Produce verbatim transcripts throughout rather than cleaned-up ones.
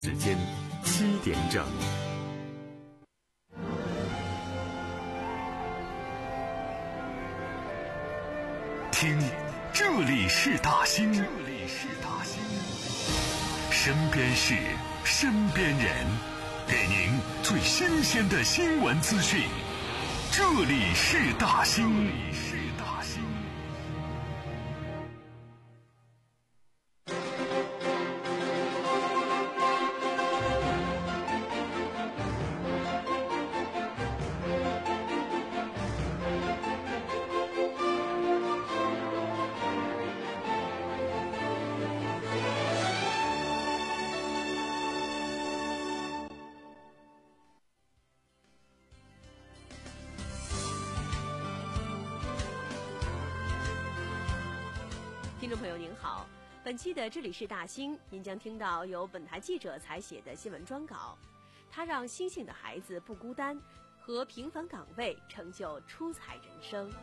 时间七点整。听，这里是大兴，这里是大兴，身边事，身边人，给您最新鲜的新闻资讯。这里是大兴，这里是大兴。 听众朋友您好，本期的这里是大兴，您将听到由本台记者采写的新闻专稿，他让星星的孩子不孤单，和平凡岗位成就出彩人生。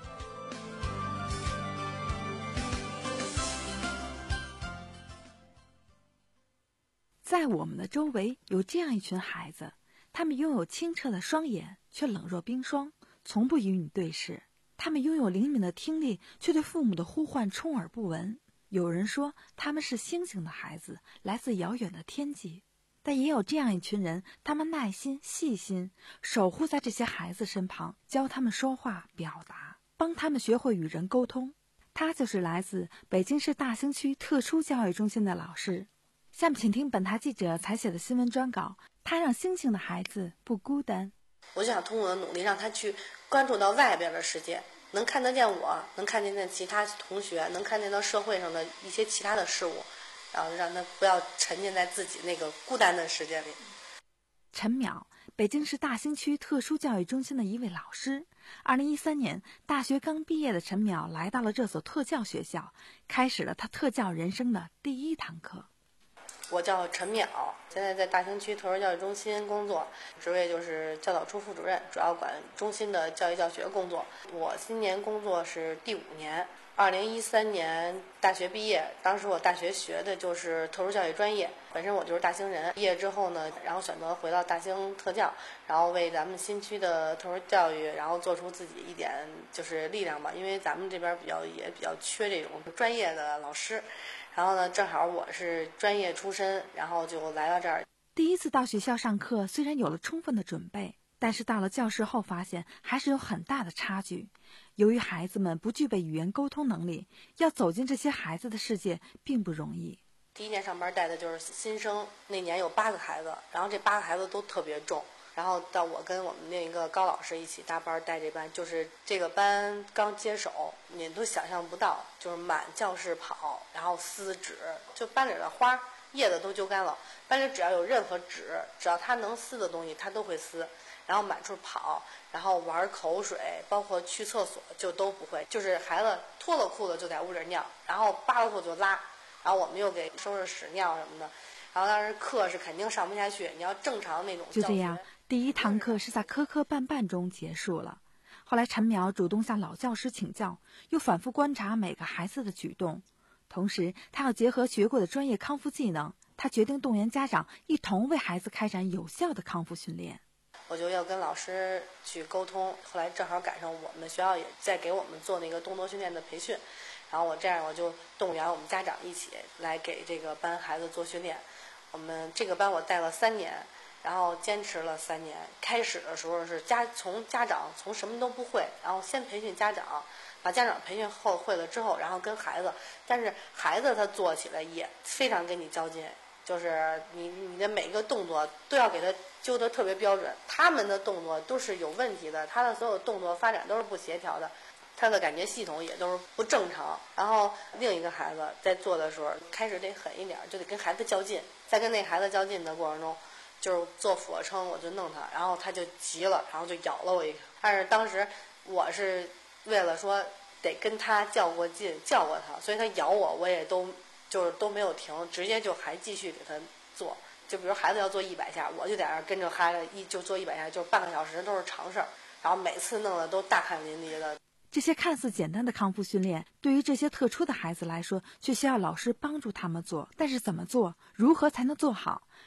在我们的周围有这样一群孩子，他们拥有清澈的双眼，却冷若冰霜，从不与你对视。他们拥有灵敏的听力，却对父母的呼唤充耳不闻。有人说他们是星星的孩子，来自遥远的天际。但也有这样一群人，他们耐心细心，守护在这些孩子身旁，教他们说话表达，帮他们学会与人沟通。他就是来自北京市大兴区特殊教育中心的老师。下面请听本台记者采写的新闻专稿，他让星星的孩子不孤单。 我就想通过我的努力，让他去关注到外边的世界，能看得见我，能看得见其他同学，能看见到社会上的一些其他的事物，然后让他不要沉浸在自己那个孤单的世界里。 陈淼，北京市大兴区特殊教育中心的一位老师。二零一三年，大学刚毕业的陈淼来到了这所特教学校，开始了他特教人生的第一堂课。 我叫陈淼，现在在大兴区特殊教育中心工作，职位就是教导处副主任，主要管中心的教育教学工作。我今年工作是第五年，二零一三年大学毕业，当时我大学学的就是特殊教育专业，本身我就是大兴人。毕业之后呢，然后选择回到大兴特教，然后为咱们新区的特殊教育，然后做出自己一点就是力量吧，因为咱们这边比较也比较缺这种专业的老师。然后呢，正好我是专业出身，然后就来到这儿。 第一次到学校上课，虽然有了充分的准备，但是到了教室后发现还是有很大的差距。由于孩子们不具备语言沟通能力，要走进这些孩子的世界并不容易。 第一年上班带的就是新生，那年有八个孩子，然后这八个孩子都特别重。然后到我跟我们另一个高老师一起搭班带这班，就是这个班刚接手，你都想象不到，就是满教室跑，然后撕纸，就班里的花叶子都揪干了，班里只要有任何纸，只要他能撕的东西他都会撕，然后满处跑，然后玩口水，包括去厕所就都不会，就是孩子脱了裤子就在屋里尿，然后扒了裤就拉，然后我们又给收拾屎尿什么的。然后当时课是肯定上不下去，你要正常那种教学。 就这样，第一堂课是在磕磕绊绊中结束了。后来陈淼主动向老教师请教，又反复观察每个孩子的举动，同时他要结合学过的专业康复技能，他决定动员家长一同为孩子开展有效的康复训练。 我就要跟老师去沟通，后来正好赶上我们学校也在给我们做那个动作训练的培训，然后我这样我就动员我们家长一起来给这个班孩子做训练。我们这个班我带了三年，然后坚持了三年。开始的时候是家从家长从什么都不会，然后先培训家长，把家长培训后会了之后，然后跟孩子，但是孩子他做起来也非常跟你较劲，就是你你的每一个动作都要给他揪得特别标准，他们的动作都是有问题的，他的所有动作发展都是不协调的，他的感觉系统也都是不正常。然后另一个孩子在做的时候开始得狠一点，就得跟孩子较劲，在跟那孩子较劲的过程中，就是做俯卧撑我就弄他，然后他就急了，然后就咬了我一口。但是当时我是为了说得跟他较过劲，较过他，所以他咬我我也都就是都没有停，直接就还继续给他做。就比如孩子要做一百下，我就在那儿跟着孩子一就做一百下，就是半个小时都是常事儿，然后每次弄得都大汗淋漓的。 这些看似简单的康复训练，对于这些特殊的孩子来说，却需要老师帮助他们做。但是怎么做，如何才能做好，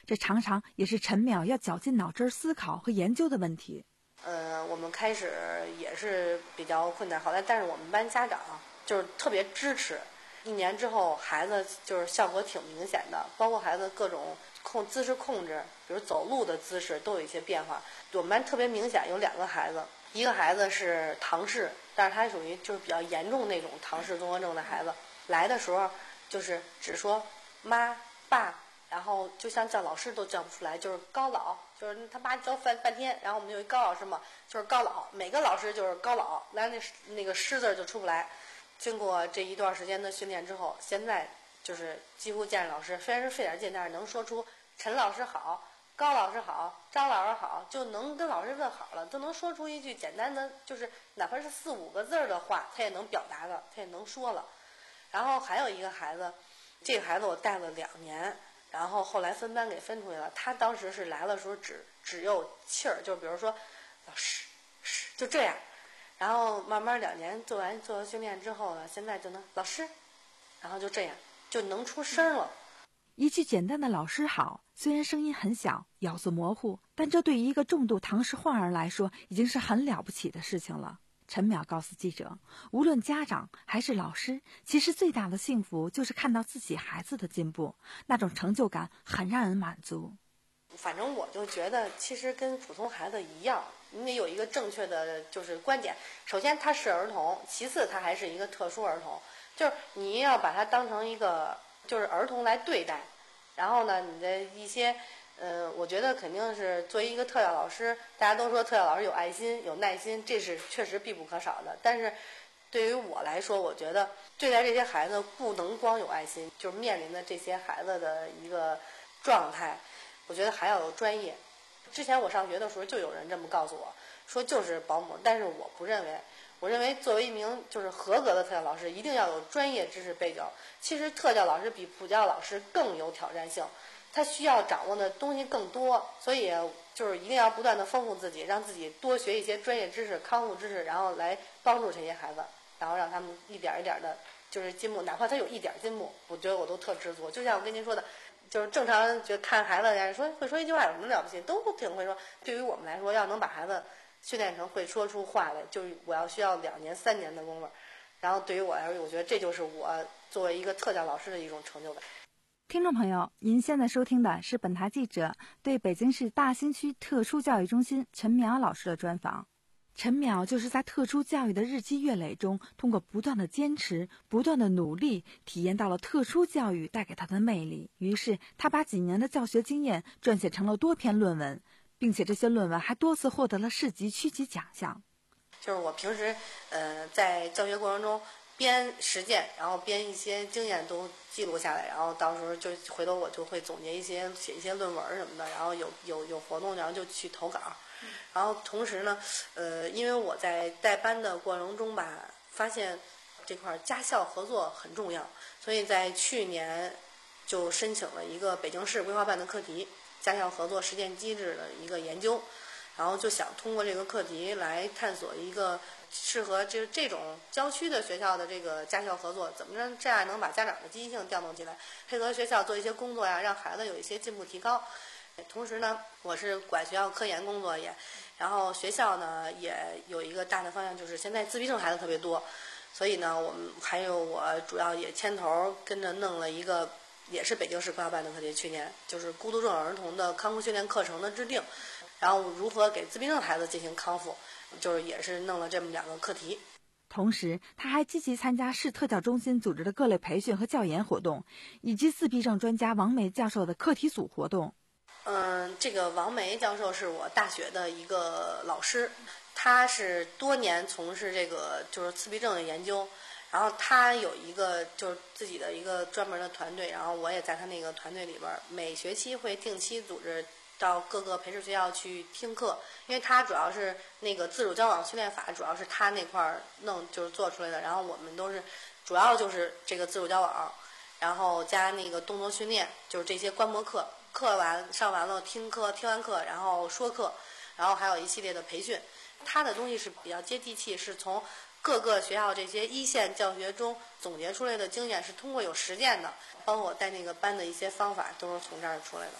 这常常也是陈淼要绞尽脑汁思考和研究的问题。 呃，我们开始也是比较困难，好在但是我们班家长就是特别支持。一年之后，孩子就是效果挺明显的，包括孩子各种控姿势控制，比如走路的姿势都有一些变化。我们班特别明显有两个孩子，一个孩子是唐氏，但是他属于就是比较严重那种唐氏综合症的孩子，来的时候就是只说妈爸，然后就像叫老师都叫不出来，就是高老，就是他妈教半半天，然后我们有一高老师嘛，就是高老，每个老师就是高老，来那那个师字就出不来。经过这一段时间的训练之后，现在就是几乎见着老师，虽然是费点劲，但是能说出陈老师好、高老师好、张老师好，就能跟老师问好了，都能说出一句简单的，就是哪怕是四五个字的话，他也能表达了，他也能说了。然后还有一个孩子，这个孩子我带了两年，然后后来分班给分出去了。他当时是来的时候只只有气儿，就比如说老师是就这样。然后慢慢两年做完做完训练之后呢，现在就能老师，然后就这样就能出声了。 一句简单的老师好，虽然声音很小，咬字模糊，但这对于一个重度唐氏患儿来说已经是很了不起的事情了。陈淼告诉记者，无论家长还是老师，其实最大的幸福就是看到自己孩子的进步，那种成就感很让人满足。 反正我就觉得其实跟普通孩子一样，你得有一个正确的就是观点。首先他是儿童，其次他还是一个特殊儿童，就是你要把他当成一个就是儿童来对待。然后呢，你的一些呃，我觉得肯定是作为一个特教老师，大家都说特教老师有爱心有耐心，这是确实必不可少的。但是对于我来说，我觉得对待这些孩子不能光有爱心，就是面临的这些孩子的一个状态，我觉得还要有专业。之前我上学的时候就有人这么告诉我说就是保姆，但是我不认为，我认为作为一名就是合格的特教老师，一定要有专业知识背景。其实特教老师比普教老师更有挑战性，他需要掌握的东西更多，所以就是一定要不断的丰富自己，让自己多学一些专业知识、康复知识，然后来帮助这些孩子，然后让他们一点一点的就是进步，哪怕他有一点进步，我觉得我都特知足。就像我跟您说的，就是正常就看孩子人说会说一句话有什么了不起，都挺会说。对于我们来说，要能把孩子训练成会说出话来，就是我要需要两年三年的功夫。然后对于我来说，我觉得这就是我作为一个特教老师的一种成就感。 听众朋友，您现在收听的是本台记者对北京市大兴区特殊教育中心陈淼老师的专访。陈淼就是在特殊教育的日积月累中，通过不断的坚持、不断的努力，体验到了特殊教育带给他的魅力。于是他把几年的教学经验撰写成了多篇论文，并且这些论文还多次获得了市级、区级奖项。 就是我平时呃在教学过程中边实践，然后边一些经验都记录下来，然后到时候就回头我就会总结一些写一些论文什么的，然后有有有活动然后就去投稿。然后同时呢呃因为我在带班的过程中吧，发现这块家校合作很重要，所以在去年就申请了一个北京市规划办的课题，家校合作实践机制的一个研究，然后就想通过这个课题来探索一个适合这这种郊区的学校的这个家校合作，怎么着这样能把家长的积极性调动起来，配合学校做一些工作呀，让孩子有一些进步提高。同时呢，我是管学校科研工作也，然后学校呢也有一个大的方向，就是现在自闭症孩子特别多，所以呢我们还有我主要也牵头跟着弄了一个也是北京市规划办的课题，去年就是孤独症儿童的康复训练课程的制定，然后如何给自闭症孩子进行康复，就是也是弄了这么两个课题。 同时他还积极参加市特教中心组织的各类培训和教研活动，以及自闭症专家王梅教授的课题组活动。 嗯，这个王梅教授是我大学的一个老师，他是多年从事这个就是自闭症的研究，然后他有一个就是自己的一个专门的团队，然后我也在他那个团队里边，每学期会定期组织到各个培训学校去听课，因为他主要是那个自主交往训练法，主要是他那块儿弄就是做出来的，然后我们都是主要就是这个自主交往，然后加那个动作训练，就是这些观摩课，课完上完了听课，听完课然后说课，然后还有一系列的培训。他的东西是比较接地气，是从各个学校这些一线教学中总结出来的经验，是通过有实践的，包括我带那个班的一些方法都是从这儿出来的。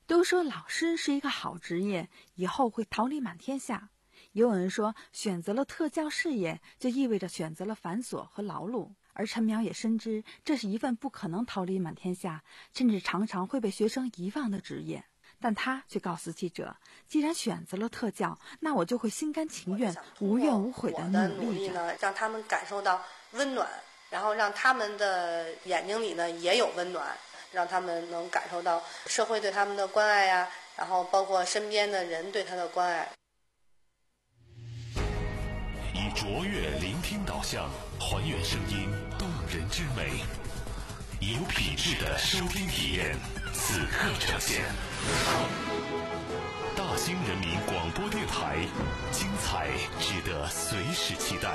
都说老师是一个好职业，以后会桃李满天下。也有人说，选择了特教事业，就意味着选择了繁琐和劳碌。而陈苗也深知，这是一份不可能桃李满天下，甚至常常会被学生遗忘的职业。但他却告诉记者，既然选择了特教，那我就会心甘情愿、无怨无悔的努力着， 呢，让他们感受到温暖，然后让他们的眼睛里呢也有温暖，让他们能感受到社会对他们的关爱呀、啊，然后包括身边的人对他的关爱。 以卓越聆听导向，还原声音动人之美，有品质的收听体验，此刻呈现。大兴人民广播电台，精彩值得随时期待。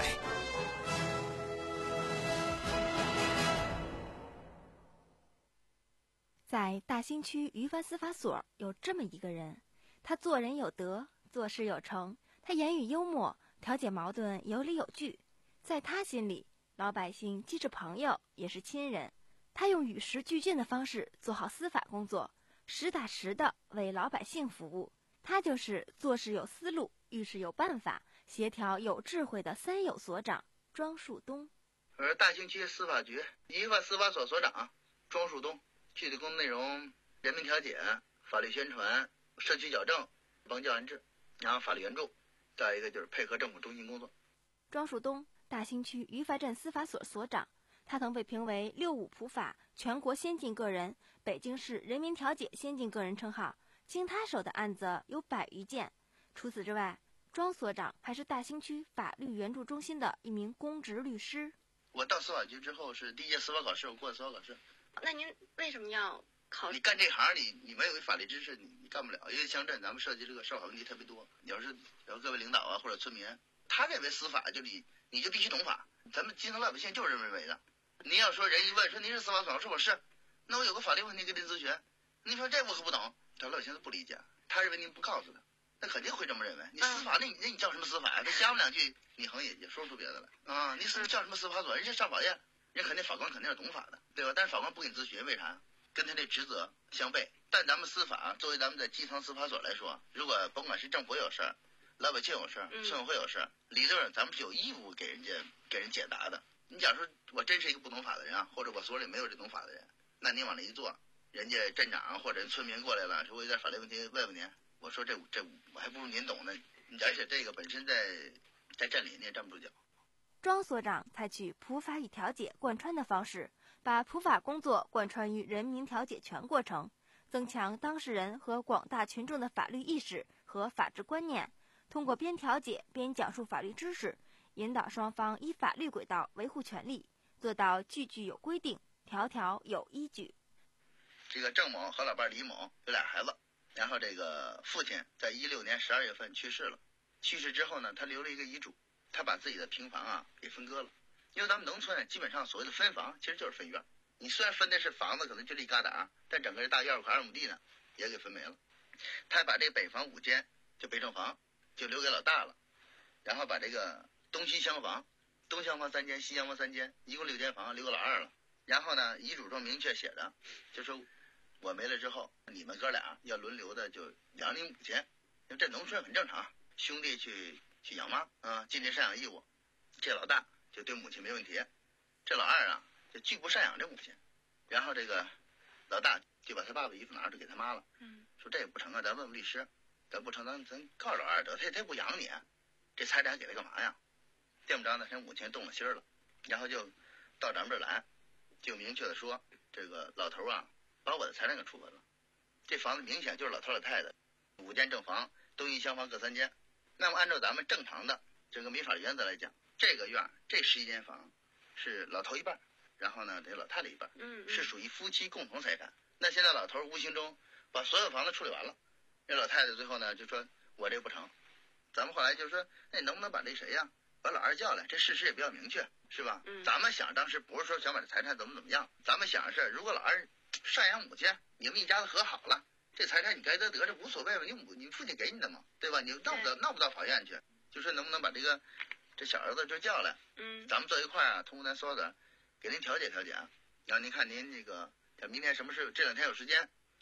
在大兴区于凡司法所有这么一个人，他做人有德，做事有成，他言语幽默，调解矛盾有理有据。在他心里，老百姓既是朋友也是亲人。他用与时俱进的方式做好司法工作，实打实的为老百姓服务。他就是做事有思路、遇事有办法、协调有智慧的三有所长庄树东。 我是大兴区司法局于凡司法所所长庄树东。具体工作内容：人民调解、法律宣传、社区矫正、帮教安置，然后法律援助，再一个就是配合政府中心工作。 庄树东，大兴区于凡镇司法所所长，他曾被评为六五普法全国先进个人、北京市人民调解先进个人称号。经他手的案子有百余件。除此之外，庄所长还是大兴区法律援助中心的一名公职律师。 我到司法局之后是第一届司法考试，我过了司法考试。 那您为什么要考？ 你干这行，你你没有法律知识，你你干不了。因为乡镇咱们涉及这个社会问题特别多，你要是有各位领导啊或者村民，他认为司法就你你就必须懂法，咱们基层老百姓就是认为的。您要说人一问说您是司法所，说我是，那我有个法律问题跟您咨询，您说这我可不懂，他老百姓都不理解，他认为您不告诉他，那肯定会这么认为。你司法那你那你叫什么司法呀？他瞎问两句，你好像也也说不出别的来啊。你是叫什么司法所？人家上法院。人肯定法官肯定是懂法的，对吧？但是法官不给你咨询，为啥？跟他这职责相悖。但咱们司法作为咱们的基层司法所来说，如果甭管是政府有事儿，老百姓有事儿，村委会有事儿，理论上咱们是有义务给人家给人解答的。你假如说我真是一个不懂法的人啊，或者我所里没有这懂法的人，那你往那一坐，人家镇长或者村民过来了，说我有点法律问题问问您，我说这这我还不如您懂呢。而且这个本身在在镇里你也站不住脚。 庄所长采取普法与调解贯穿的方式，把普法工作贯穿于人民调解全过程，增强当事人和广大群众的法律意识和法治观念，通过边调解边讲述法律知识，引导双方依法律轨道维护权利，做到句句有规定，条条有依据。 这个郑某和老伴李某有俩孩子，然后这个父亲在一六年十二月份去世了，去世之后呢，他留了一个遗嘱。他把自己的平房啊给分割了，因为咱们农村基本上所谓的分房其实就是分院，你虽然分的是房子可能就这一疙瘩，但整个这大院块二亩地呢也给分没了。他把这北房五间就北正房就留给老大了，然后把这个东西厢房东厢房三间西厢房三间一共六间房留给老二了。然后呢遗嘱中明确写着，就说我没了之后你们哥俩要轮流的就养你母亲，因为这农村很正常，兄弟去去养妈啊，尽这赡养义务。这老大就对母亲没问题，这老二啊就拒不赡养这母亲。然后这个老大就把他爸爸衣服拿着给他妈了，嗯，说这也不成啊，咱问问律师，咱不成咱咱告诉老二得，他他不养你，这财产给他干嘛呀？这么着呢，他母亲动了心了，然后就到咱们这儿来，就明确的说，这个老头啊把我的财产给处分了，这房子明显就是老头老太太，五间正房，东西厢房各三间。那么按照咱们正常的这个民法原则来讲，这个院这十一间房是老头一半，然后呢这老太太一半，嗯，是属于夫妻共同财产。那现在老头无形中把所有房子处理完了，那老太太最后呢就说我这不成，咱们后来就说那你能不能把这谁呀把老二叫来，这事实也比较明确，是吧？嗯，咱们想当时不是说想把这财产怎么怎么样，咱们想的是如果老二赡养母亲，你们一家子和好了，这财产你该得得，这无所谓吧？你母你父亲给你的嘛，对吧？你闹不到闹不到法院去，就说能不能把这个这小儿子就叫来，嗯，咱们坐一块啊，通过咱所有的给您调解调解啊。然后您看您这个明天什么事，这两天有时间，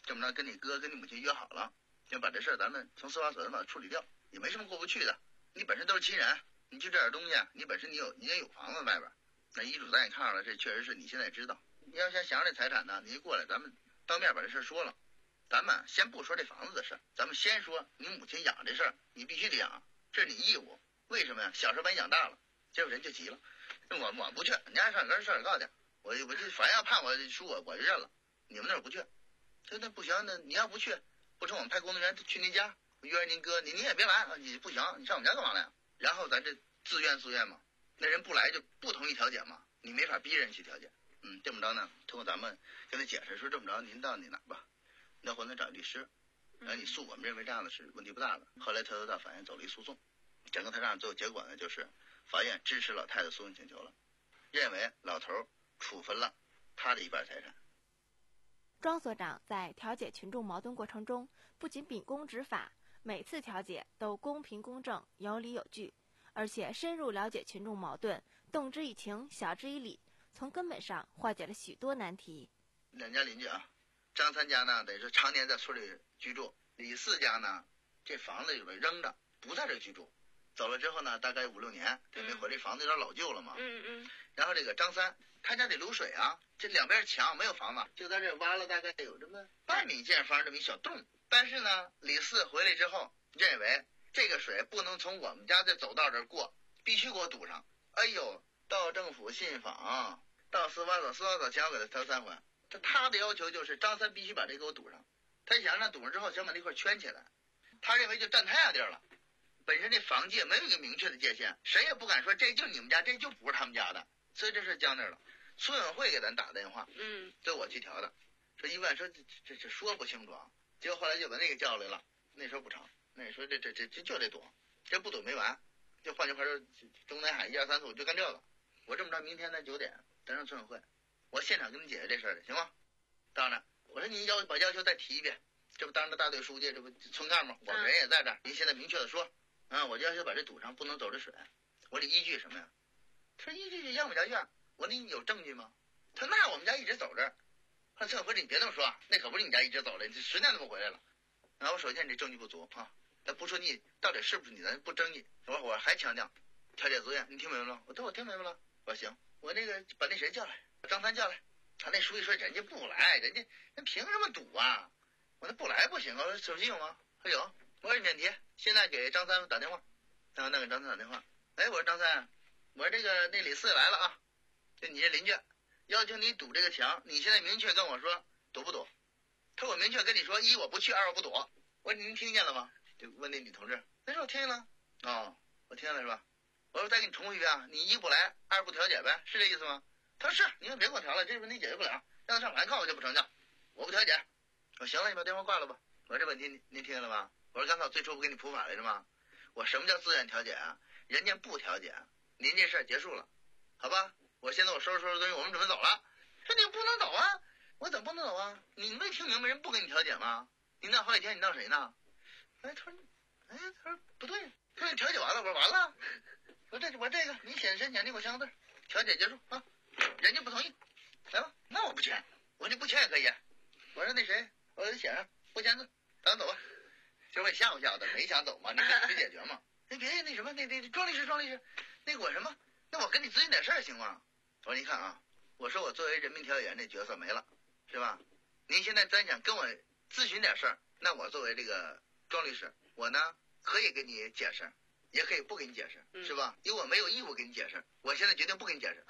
这么着跟你哥跟你母亲约好了，就把这事儿咱们从司法所咱把它处理掉，也没什么过不去的。你本身都是亲人，你就这点东西，你本身你有你也有房子外边，那遗嘱咱也看了，这确实是你现在知道。你要想想这财产呢，你一过来咱们当面把这事说了。咱们先不说这房子的事儿，咱们先说你母亲养这事儿，你必须得养，这是你义务。为什么呀？小时候把你养大了，结果人就急了，我我不去，你家上你跟上告去，我我就反正要判我输我我就认了，你们那儿不去，那那不行，那你要不去，不成我们派工作人员去您家，约着您哥，你你也别来，你不行，你上我们家干嘛来？然后咱这自愿自愿嘛，那人不来就不同意调解嘛，你没法逼人去调解。嗯，这么着呢，通过咱们跟他解释说，这么着您到你哪吧，那回头找律师，然后你诉，我们认为这样的是问题不大的。后来他又到法院走了一诉讼，整个他这样最后结果呢，就是法院支持老太太诉讼请求了，认为老头处分了他的一半财产。 庄所长在调解群众矛盾过程中，不仅秉公执法，每次调解都公平公正、有理有据，而且深入了解群众矛盾，动之以情，晓之以理，从根本上化解了许多难题。 两家邻居啊，张三家呢得是常年在村里居住，李四家呢这房子里边扔着，不在这居住，走了之后呢大概五六年，这没回，这房子有点老旧了嘛。 嗯嗯。 然后这个张三他家得流水啊，这两边墙没有房子，就在这挖了大概有这么半米见方这么一小洞。但是呢，李四回来之后认为这个水不能从我们家这走道这过，必须给我堵上。哎呦，到政府信访，到司法所，司法所前我给他调三回。这他的要求就是张三必须把这给我堵上，他想让堵上之后想把这块圈起来，他认为就占他家地儿了。本身这房界没有一个明确的界限，谁也不敢说这就你们家，这就不是他们家的，所以这事僵那儿了。村委会给咱打电话， 嗯， 这我去调的，说一问说这这这说不清楚啊，结果后来就把那个叫来了，那时候不成，那说这这这这就得躲，这不躲没完，就换句话说，中南海一二三四五就干这个。我这么着，明天咱九点咱上村委会，我现场跟你解决这事儿的，行吗？到那我说您要把要求再提一遍，这不当着大队书记，这不村干部，我人也在这儿，您现在明确的说，啊，我就要求把这堵上，不能走这水。我这依据什么呀？他说依据杨某家院。我说你有证据吗？他说那我们家一直走这儿。他村委会你别这么说，那可不是你家一直走了，你十年都不回来了。然后我首先你这证据不足啊，咱不说你到底是不是你，咱不争议。我我还强调调解自愿，你听明白了？我说我听明白了。我说行，我那个把那谁叫来，把张三叫来。他那书记说人家不来，人家人凭什么堵啊？我说不来不行啊。我说手机有吗？他有。我说免提，现在给张三打电话。然后那给张三打电话，哎，我说张三，我说这个那李四来了啊，就你这邻居要求你堵这个墙，你现在明确跟我说堵不堵？他说我明确跟你说，一我不去，二我不堵。我说您听见了吗？就问那女同志，他说我听见了。哦，我听见了是吧？我说再给你重复一遍啊，你一不来，二不调解呗，是这意思吗？他说是，你们别给我调了，这问题解决不了，让他上法院告我就不成交，我不调解。我说行了，你把电话挂了吧。我说这问题您您听见了吧？我说刚才我最初不给你普法来着吗？我什么叫自愿调解啊？人家不调解，您这事儿结束了，好吧？我现在我收拾收拾东西，我们准备走了。说你不能走啊！我怎么不能走啊？你没听明白人不给你调解吗？你闹好几天，你闹谁呢？哎，他说，哎，他说不对，他说你调解完了，我说完了。我这我这个你写申请，你给我签个字，调解结束啊。人家不同意，来吧，那我不签，我说你不签也可以。我说那谁，我给他写上不签字，咱走吧。这我也吓唬吓唬他，没想走嘛，你得解决嘛。那别那什么，那那庄律师庄律师，那个我什么？那我跟你咨询点事儿行吗？我说您看啊，我说我作为人民调解员这角色没了，是吧？您现在真想跟我咨询点事儿，那我作为这个庄律师，我呢可以给你解释，也可以不给你解释，是吧？因为我没有义务给你解释，我现在决定不给你解释。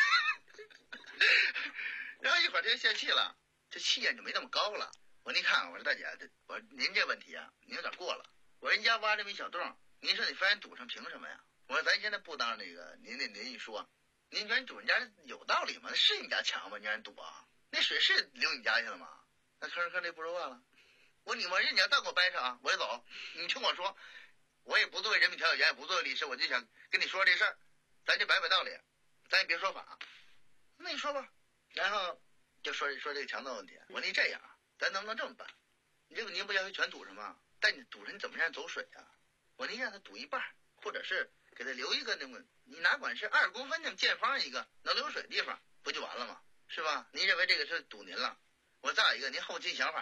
然后一会儿他就泄气了，这气焰就没那么高了。我说您看，我说大姐，这我说您这问题啊，您有点过了。我说人家挖这么一小洞，您说你非然堵上，凭什么呀？我说咱现在不当这个您那邻居说，您觉得堵人家有道理吗？那是你家墙吗？你让人堵啊？那水是流你家去了吗？那吭吭这不说话了。我你我说你要再给我掰扯啊，我就走。你听我说，我也不作为人民调解员，也不作为律师，我就想跟你说这事儿，咱就摆摆道理，咱也别说法。那你说吧。然后就说说这个墙的问题。我说你这样，咱能不能这么办？你这个您不要求全堵上吗？但你堵上你怎么让人走水啊？我说您让他堵一半，或者是给他留一个那么，你哪管是二公分那么见方一个能流水的地方，不就完了吗？是吧？您认为这个是堵您了？我再有一个，您后期想法啊，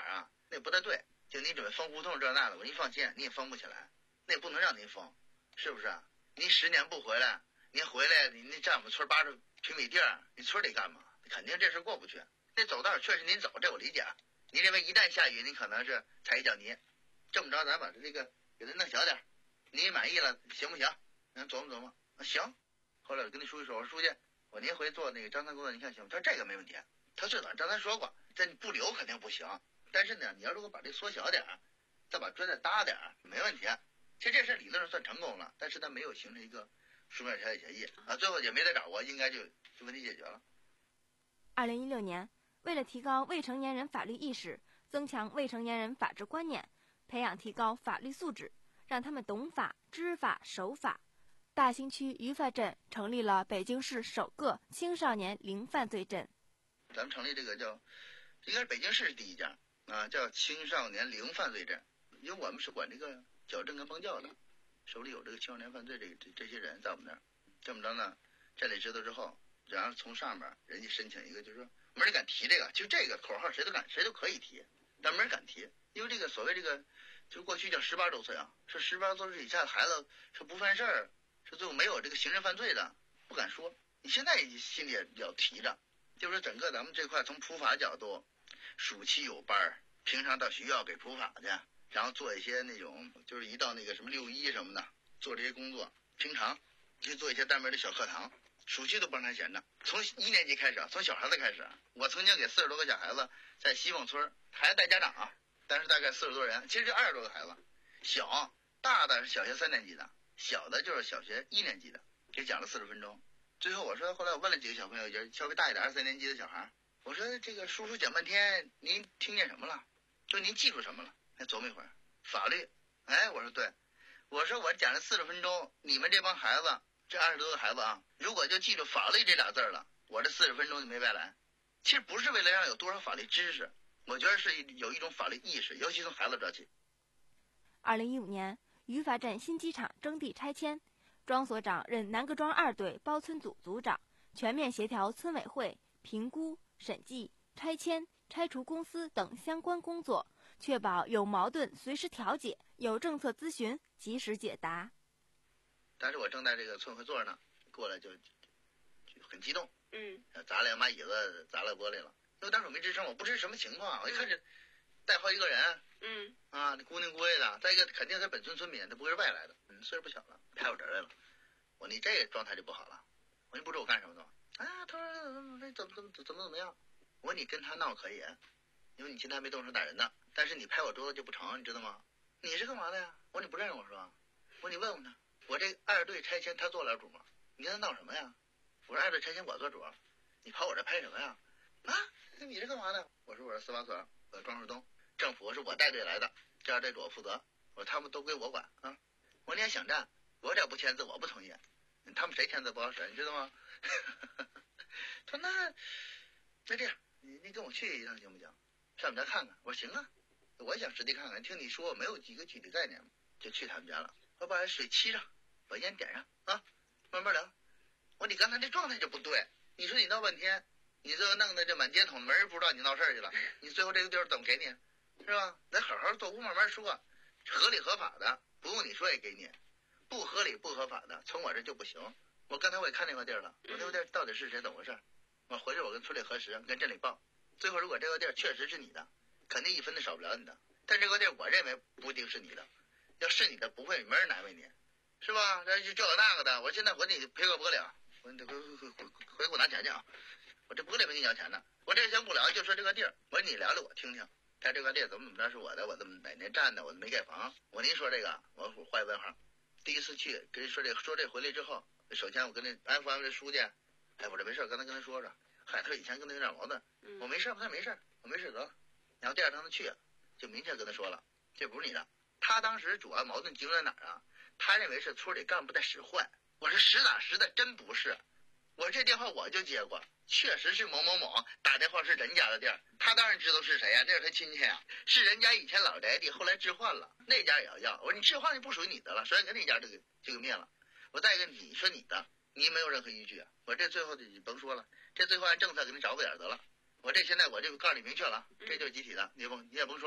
那不太对。就你准备封胡同这那的，我您放心，你也封不起来，那也不能让您封，是不是啊？您十年不回来，您回来，您占我们村八十平米地儿，你村里干嘛？肯定这事过不去。那走道确实您走，这我理解。您认为一旦下雨，您可能是踩一脚泥，这么着咱把这个给它弄小点，您满意了行不行？咱琢磨琢磨，啊行。后来我跟那书记说，我说书记，我您回做那个张三工作，你看行吗？他说这个没问题。他最早张三说过，这不留肯定不行，但是呢，你要如果把这缩小点，再把砖再搭点，没问题。其实这事理论上算成功了，但是他没有形成一个书面调解协议啊，最后也没得掌握，应该就就问题解决了。 二零一六年，为了提高未成年人法律意识，增强未成年人法治观念，培养提高法律素质，让他们懂法、知法、守法，大兴区于发镇成立了北京市首个青少年零犯罪镇。 咱们成立这个叫，应该是北京市第一家啊，叫青少年零犯罪镇，因为我们是管这个矫正跟帮教的，手里有这个青少年犯罪这这这些人在我们那儿。这么着呢，镇里知道之后，然后从上面人家申请一个，就是说没人敢提这个，就这个口号谁都敢谁都可以提，但没人敢提，因为这个所谓这个就是过去叫十八周岁啊，是十八周岁以下的孩子是不犯事儿，是最后没有这个刑事犯罪的，不敢说。你现在心里也要提着，就是整个咱们这块从普法角度，暑期有班，平常到学校给普法去，然后做一些那种就是一到那个什么六一什么的做这些工作，平常去做一些单门的小课堂，暑期都不让他闲着。从一年级开始，从小孩子开始，我曾经给四十多个小孩子在西凤村，孩子带家长啊，但是大概四十多人，其实就二十多个孩子，小大的是小学三年级的，小的就是小学一年级的，给讲了四十分钟。最后我说，后来我问了几个小朋友，就是稍微大一点二三年级的小孩，我说这个叔叔讲半天，您听见什么了？就您记住什么了？还琢磨一会儿，法律。哎，我说对，我说我讲了四十分钟，你们这帮孩子，这二十多个孩子啊，如果就记住法律这俩字了，我这四十分钟就没白来。其实不是为了让有多少法律知识，我觉得是有一种法律意识，尤其从孩子做起。 二零一五年，于发镇新机场征地拆迁，庄所长任南各庄二队包村组组长，全面协调村委会评估、审计、拆迁、拆除公司等相关工作，确保有矛盾随时调解，有政策咨询及时解答。 当时我正在这个村会座呢，过来就就很激动， 嗯， 砸两把椅子，砸了玻璃了。因为当时我没吱声，我不知什么情况，我一看这带好几个人， 嗯啊，姑娘姑爷的，再一个肯定是本村村民，他不会是外来的，嗯，岁数不小了，拍我这儿来了。我说你这个状态就不好了，我说你不知道我干什么的吗？啊，他说怎么怎么怎么怎么怎么怎么样？我说你跟他闹可以，因为你现在还没动手打人呢，但是你拍我桌子就不成，你知道吗？你是干嘛的呀？我说你不认识我是吧？我说你问问他，我这二队拆迁他做了主吗？你跟他闹什么呀？我说二队拆迁我做主，你跑我这拍什么呀？啊，你是干嘛的？我说我是司法所，我庄树东，政府是我带队来的，这二队主我负责，我说他们都归我管啊。我说你也想站，我只要不签字我不同意，他们谁签字不好使，你知道吗？他说那那这样，你你跟我去一趟行不行？上我们家看看。我说行啊，我也想实地看看。听你说我没有几个具体概念，就去他们家了。我把水沏上，把烟点上啊，慢慢聊。我说你刚才这状态就不对，你说你闹半天，你这弄的这满街捅，没人不知道你闹事儿去了，你最后这个地儿怎么给你，是吧？咱好好坐屋慢慢说，合理合法的不用你说也给你，不合理不合法的从我这就不行。我刚才我也看那块地儿了，我那块地儿到底是谁怎么回事？我回去我跟村里核实，跟镇里报。最后如果这块地儿确实是你的，肯定一分都少不了你的。但这块地儿我认为不一定是你的，要是你的不会没人难为你，是吧？这就这个那个的，我现在我得赔个玻璃啊，我得回回回回回给我拿钱去啊！我这玻璃没给你要钱呢，我这先不聊，就说这个地儿，我说你聊聊我听听，看这块地儿怎么怎么着是我的，我怎么哪年占的，我没盖房。我您说这个，我画一问号。第一次去跟人说这说这回来之后，首先我跟那安抚安抚这书记，哎，我这没事，刚才跟他说说，嗨，他说以前跟他有点矛盾，我没事，他说没事，我没事得。然后第二趟他去，就明确跟他说了，这不是你的。他当时主要矛盾集中在哪儿啊？他认为是村里干部在使坏。我说实打实的，真不是。我说这电话我就接过，确实是某某某打电话是人家的地儿，他当然知道是谁呀、啊，这是他亲戚啊，是人家以前老宅地，后来置换了，那家也要要。我说你置换就不属于你的了，所以跟那家这个这个灭了。我再一个你说你的，你没有任何依据啊。我这最后你甭说了，这最后按政策给你找个点得了。我这现在我就告诉你明确了，这就是集体的，你甭你也甭说了，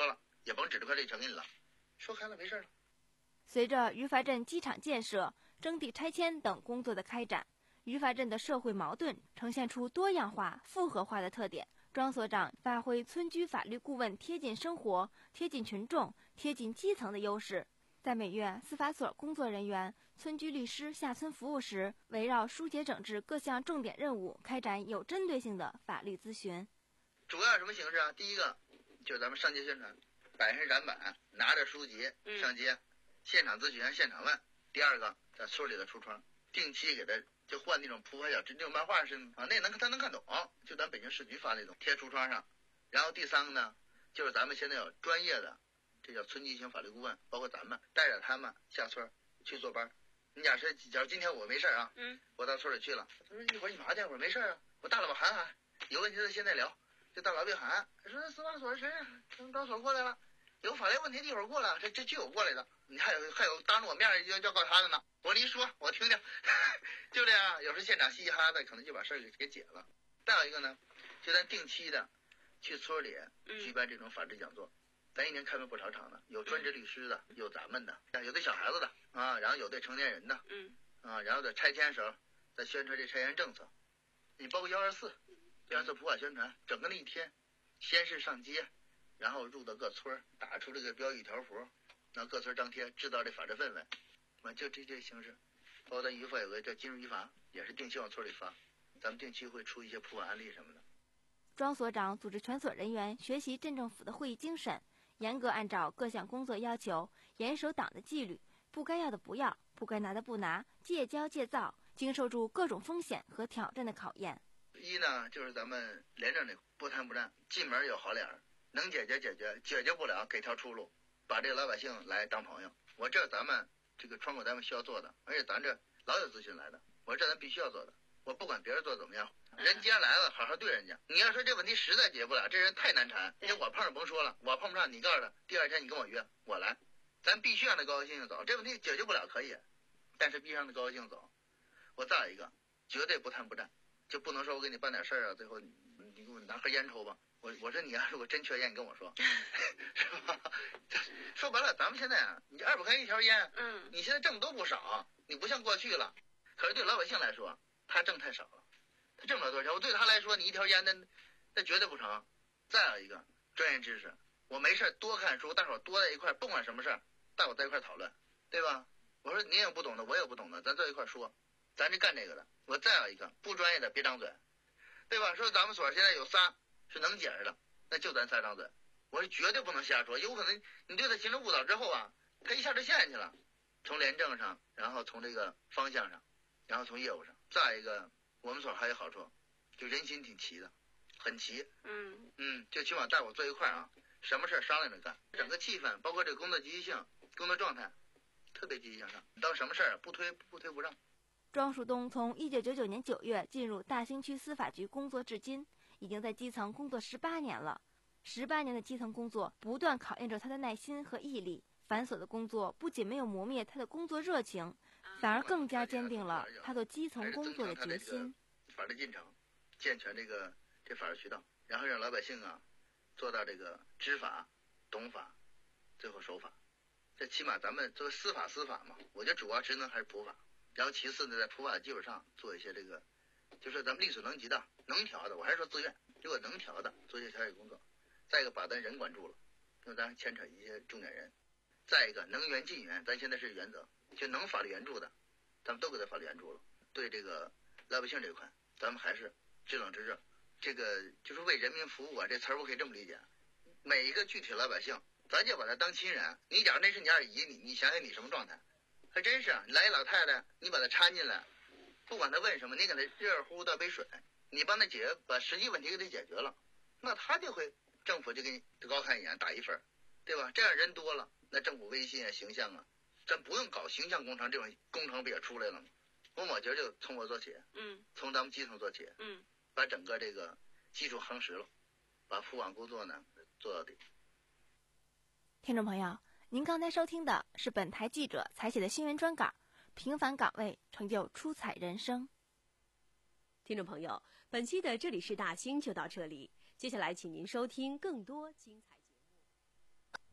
也甭指着快这钱给你了，说开了没事了。 随着于发镇机场建设、征地拆迁等工作的开展，于发镇的社会矛盾呈现出多样化、复合化的特点。庄所长发挥村居法律顾问贴近生活、贴近群众、贴近基层的优势，在每月司法所工作人员、村居律师下村服务时，围绕疏解整治各项重点任务，开展有针对性的法律咨询。 主要什么形式啊？第一个就是咱们上街宣传，摆上展板，拿着书籍上街，嗯、现场咨询、现场问。第二个，在村里的橱窗，定期给他就换那种铺排小纸，那种漫画是啊，那能他能看懂，就咱北京市局发那种贴橱窗上。然后第三个呢，就是咱们现在有专业的，这叫村级型法律顾问，包括咱们带着他们下村去做班。你假设，假如今天我没事啊，嗯，我到村里去了，他说一会儿你干嘛去？我说没事啊，我大喇叭喊喊，有问题咱现在聊。这大老别喊，说司法所谁呀？从高所过来了，有法律问题一会儿过来，这这就有过来的。你还有还有当着我面要要告他的呢。我说你说我听听，就这样。有时候现场嘻嘻哈哈的，可能就把事儿给给解了。再有一个呢，就咱定期的去村里举办这种法制讲座，嗯、咱一年开门不少场的，有专职律师的，有咱们的，有对小孩子的啊，然后有对成年人的，嗯啊，然后在拆迁时候在宣传这拆迁政策，你包括幺二四。第二次普法宣传，整个那一天，先是上街，然后入到各村，打出这个标语条幅，然后各村张贴，制造这法治氛围，啊，就这这形式。包括咱于法有个叫今日于法，也是定期往村里发，咱们定期会出一些普法案例什么的。 庄所长组织全所人员学习镇政府的会议精神，严格按照各项工作要求，严守党的纪律，不该要的不要，不该拿的不拿，戒骄戒躁，经受住各种风险和挑战的考验。 一呢，就是咱们廉政的不贪不占，进门有好脸儿，能解决解决，解决不了给条出路，把这个老百姓来当朋友。我这咱们这个窗口单位需要做的，而且咱这老有咨询来的，我这咱必须要做的。我不管别人做怎么样，人既然来了，好好对人家。你要说这问题实在解决不了，这人太难缠，因为我碰上甭说了，我碰不上，你告诉他，第二天你跟我约，我来，咱必须让他高高兴兴走。这问题解决不了可以，但是必须让他高高兴兴走。我再有一个，绝对不贪不占。就不能说我给你办点事儿啊，最后你你给我拿盒烟抽吧。我我说你要如果真缺烟，你跟我说，是吧？说白了，咱们现在啊，你二百块钱一条烟，嗯，你现在挣都不少，你不像过去了。可是对老百姓来说，他挣太少了，他挣不了多少钱。我对他来说，你一条烟那那绝对不成。再有一个专业知识，我没事多看书，大伙多在一块，不管什么事儿，大伙在一块讨论，对吧？我说你也有不懂的，我也有不懂的，咱坐一块说。咱这干这个的，我再有一个不专业的别张嘴，对吧？说咱们所现在有仨是能解释的，那就咱仨张嘴，我是绝对不能瞎说。有可能你对他形成误导之后啊，他一下就陷进去了，从廉政上，然后从这个方向上，然后从业务上。再一个，我们所还有好处，就人心挺齐的，很齐。嗯嗯，就起码带我坐一块啊，什么事商量着干，整个气氛，包括这个工作积极性、工作状态，特别积极向上。当什么事儿不推不推不让。 庄树东从一九九九年九月进入大兴区司法局工作至今，已经在基层工作十八年了。十八年的基层工作不断考验着他的耐心和毅力，繁琐的工作不仅没有磨灭他的工作热情，反而更加坚定了他做基层工作的决心。 法律进程，健全这个这法律渠道，然后让老百姓啊做到这个知法、懂法，最后守法。这起码咱们作为司法司法嘛，我觉得主要职能还是普法。然后其次呢，在普法的基础上做一些这个，就是咱们力所能及的、能调的，我还是说自愿，如果能调的，做一些调解工作。再一个，把咱人管住了，因为咱牵扯一些重点人。再一个，能援尽援，咱现在是原则，就能法律援助的，咱们都给他法律援助了。对这个老百姓这块，咱们还是知冷知热，这个就是为人民服务啊，这词儿我可以这么理解。每一个具体老百姓，咱就把他当亲人。你假如那是你二姨，你你想想你什么状态？还真是啊！来一老太太，你把她搀进来，不管她问什么，你给她热热乎乎倒杯水，你帮她解决，把实际问题给她解决了，那她就会政府就给你高看一眼，打一分，对吧？这样人多了，那政府威信啊、形象啊，咱不用搞形象工程，这种工程不也出来了吗？我我觉得就从我做起，嗯，从咱们基层做起，嗯，把整个这个基础夯实了，把普法工作呢做到底。 听众朋友，您刚才收听的是本台记者采写的新闻专稿，平凡岗位成就出彩人生。 听众朋友，本期的这里是大兴就到这里，接下来请您收听更多精彩节目。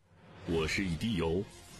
我是一滴油，